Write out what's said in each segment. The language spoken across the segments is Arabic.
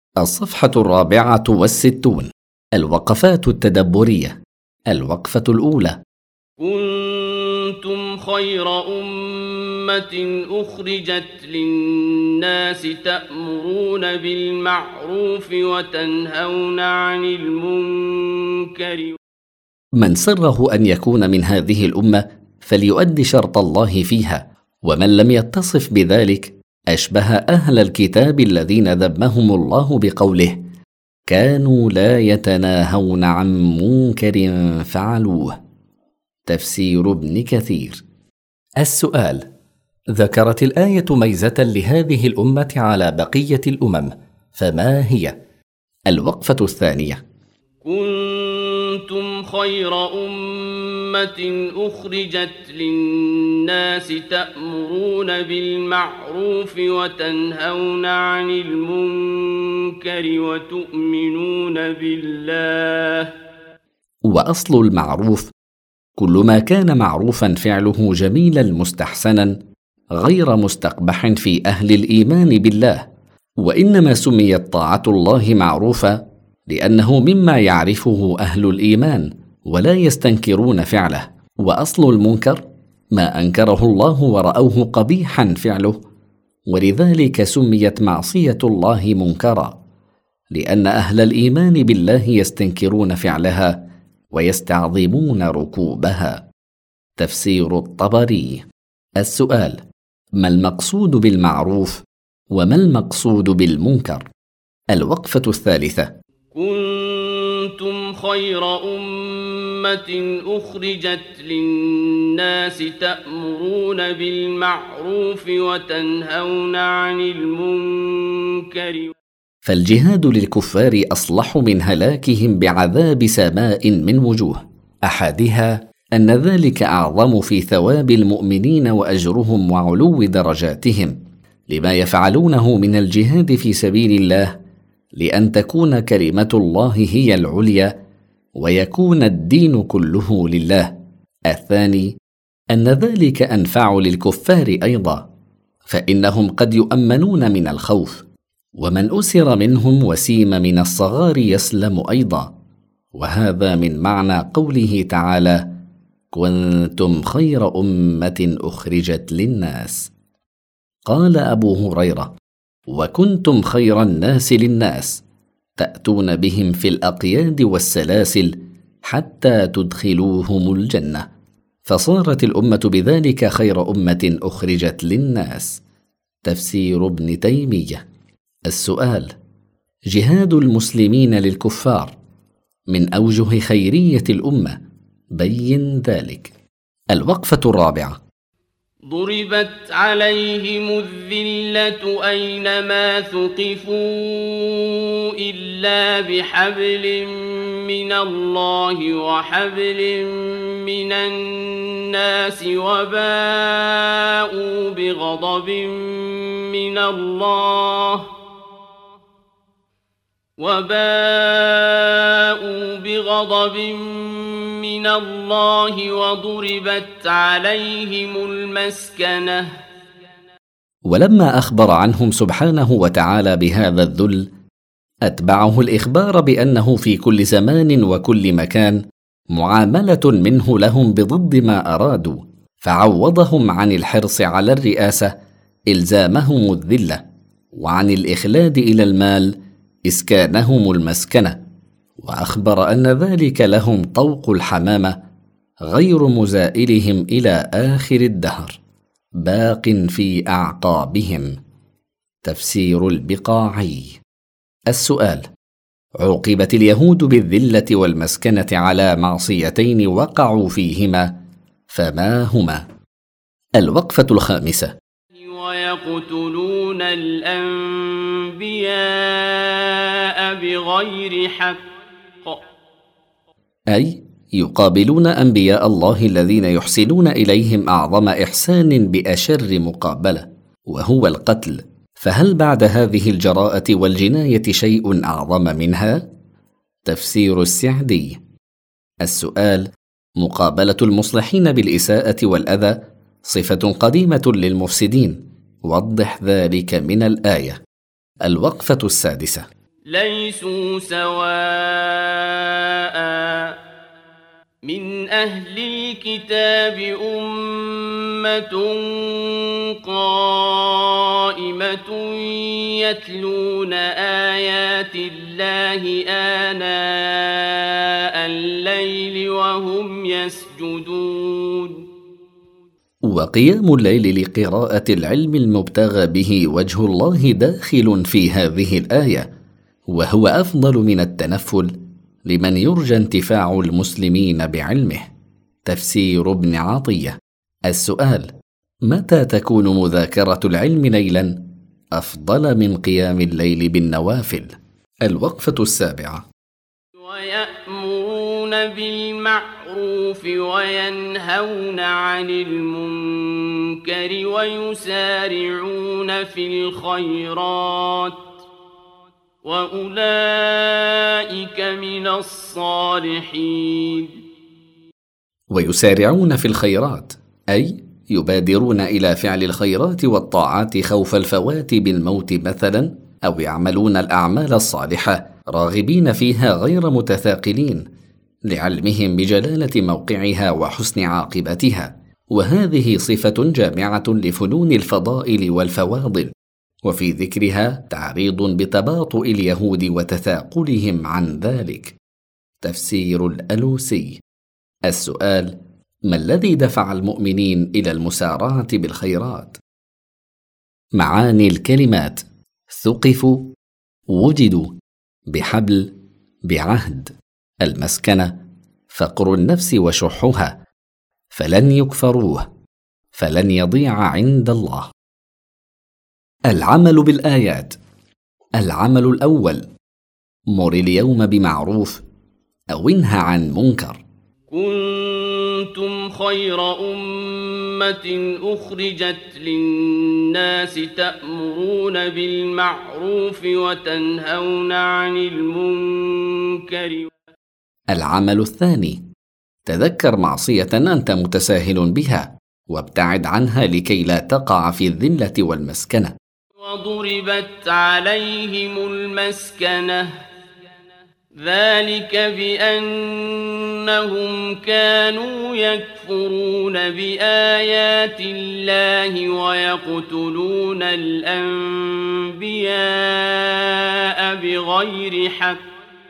الصفحة 64. الوقفات التدبرية. الوقفة الأولى: كنتم خير أمة أخرجت للناس تأمرون بالمعروف وتنهون عن المنكر. من سره أن يكون من هذه الأمة فليؤدي شرط الله فيها، ومن لم يتصف بذلك أشبه أهل الكتاب الذين ذمهم الله بقوله: كانوا لا يتناهون عن منكر فعلوه. تفسير ابن كثير. السؤال: ذكرت الآية ميزة لهذه الأمة على بقية الأمم، فما هي؟ الوقفة الثانية: كنتم خير أمة أخرجت للناس تأمرون بالمعروف وتنهون عن المنكر وتؤمنون بالله. وأصل المعروف كل ما كان معروفا فعله جميلا مستحسنا غير مستقبح في أهل الإيمان بالله، وإنما سميت طاعة الله معروفا لأنه مما يعرفه أهل الإيمان ولا يستنكرون فعله. وأصل المنكر ما أنكره الله ورأوه قبيحا فعله، ولذلك سميت معصية الله منكرا، لأن أهل الإيمان بالله يستنكرون فعلها ويستعظمون ركوبها. تفسير الطبري. السؤال: ما المقصود بالمعروف وما المقصود بالمنكر؟ الوقفة الثالثة: كنتم خير أمة أخرجت للناس تأمرون بالمعروف وتنهون عن المنكر. فالجهاد للكفار أصلح من هلاكهم بعذاب سماء من وجوه، أحدها أن ذلك أعظم في ثواب المؤمنين وأجرهم وعلو درجاتهم لما يفعلونه من الجهاد في سبيل الله، لأن تكون كلمة الله هي العليا ويكون الدين كله لله. الثاني أن ذلك أنفع للكفار أيضا، فإنهم قد يؤمنون من الخوف، ومن أسر منهم وسيم من الصغار يسلم أيضا، وهذا من معنى قوله تعالى: كنتم خير أمة أخرجت للناس. قال أبو هريرة: وكنتم خير الناس للناس، تأتون بهم في الأقياد والسلاسل حتى تدخلوهم الجنة، فصارت الأمة بذلك خير أمة أخرجت للناس. تفسير ابن تيمية. السؤال: جهاد المسلمين للكفار من أوجه خيرية الأمة، بين ذلك. الوقفة الرابعة: ضربت عليهم الذلة أينما ثقفوا إلا بحبل من الله وحبل من الناس وباءوا بغضب من الله وضربت عليهم المسكنة. ولما أخبر عنهم سبحانه وتعالى بهذا الذل، أتبعه الإخبار بأنه في كل زمان وكل مكان معاملة منه لهم بضد ما أرادوا، فعوضهم عن الحرص على الرئاسة إلزامهم الذلة، وعن الإخلاد إلى المال إسكانهم المسكنة، وأخبر أن ذلك لهم طوق الحمامة غير مزائلهم إلى آخر الدهر، باق في أعقابهم. تفسير البقاعي. السؤال: عوقبت اليهود بالذلة والمسكنة على معصيتين وقعوا فيهما، فما هما؟ الوقفة الخامسة: ويقتلون الأنبياء بغير حق، أي يقابلون أنبياء الله الذين يحسنون إليهم أعظم إحسان بأشر مقابلة، وهو القتل، فهل بعد هذه الجراءة والجناية شيء أعظم منها؟ تفسير السعدي. السؤال: مقابلة المصلحين بالإساءة والأذى صفة قديمة للمفسدين، وضح ذلك من الآية. الوقفة السادسة: ليسوا سواء من أهل الكتاب أمة قائمة يتلون آيات الله آناء الليل وهم يسجدون. وقيام الليل لقراءة العلم المبتغى به وجه الله داخل في هذه الآية، وهو أفضل من التنفل لمن يرجى انتفاع المسلمين بعلمه. تفسير ابن عطية. السؤال: متى تكون مذاكرة العلم ليلا أفضل من قيام الليل بالنوافل؟ الوقفة السابعة. ويأمرون بالمعروف وينهون عن المنكر ويسارعون في الخيرات وأولئك من الصالحين. ويسارعون في الخيرات أي يبادرون إلى فعل الخيرات والطاعات خوف الفوات بالموت مثلا، أو يعملون الأعمال الصالحة راغبين فيها غير متثاقلين لعلمهم بجلالة موقعها وحسن عاقبتها. وهذه صفة جامعة لفنون الفضائل والفواضل، وفي ذكرها تعريض بتباطؤ اليهود وتثاقلهم عن ذلك. تفسير الألوسي. السؤال: ما الذي دفع المؤمنين إلى المسارعة بالخيرات؟ معاني الكلمات: ثقفوا، وجدوا، بحبل، بعهد. المسكنة: فقر النفس وشحها، فلن يكفروه، فلن يضيع عند الله. العمل بالآيات. العمل الأول: مر اليوم بمعروف أو انه عن منكر. كنتم خير أمة أخرجت للناس تأمرون بالمعروف وتنهون عن المنكر. العمل الثاني: تذكر معصية أنت متساهل بها وابتعد عنها لكي لا تقع في الذلة والمسكنة. وضربت عليهم المسكنة ذلك بأنهم كانوا يكفرون بآيات الله ويقتلون الأنبياء بغير حق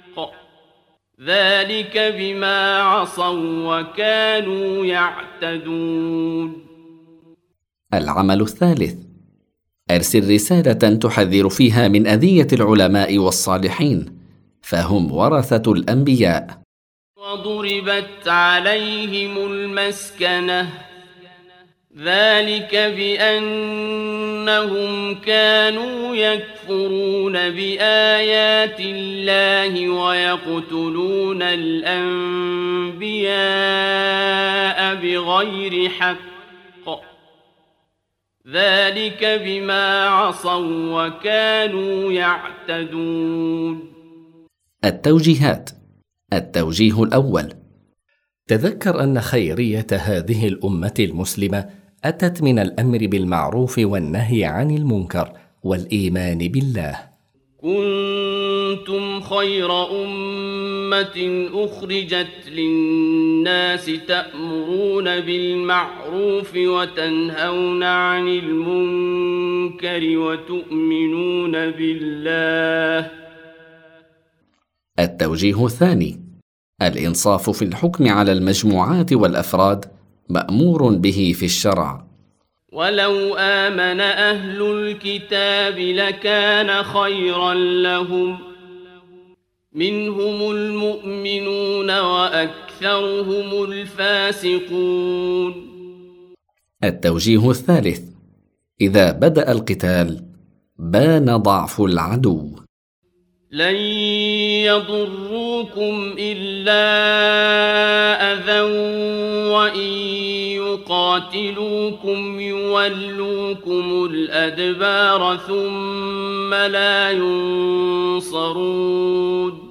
ذلك بما عصوا وكانوا يعتدون. العمل الثالث: أرسل رسالة تحذر فيها من أذية العلماء والصالحين، فهم ورثة الأنبياء. وضربت عليهم المسكنة ذلك بأنهم كانوا يكفرون بآيات الله ويقتلون الأنبياء بغير حق ذلك بما عصوا وكانوا يعتدون. التوجيهات. التوجيه الأول: تذكر أن خيرية هذه الأمة المسلمة أتت من الأمر بالمعروف والنهي عن المنكر والإيمان بالله. كنتم خير أمة أخرجت للناس تأمرون بالمعروف وتنهون عن المنكر وتؤمنون بالله. التوجيه الثاني: الإنصاف في الحكم على المجموعات والأفراد مأمور به في الشرع. ولو آمن أهل الكتاب لكان خيرا لهم منهم المؤمنون وأكثرهم الفاسقون. التوجيه الثالث: إذا بدأ القتال بان ضعف العدو. لن يضروكم إلا أذى وإن يقاتلوكم يولوكم الأدبار ثم لا ينصرون.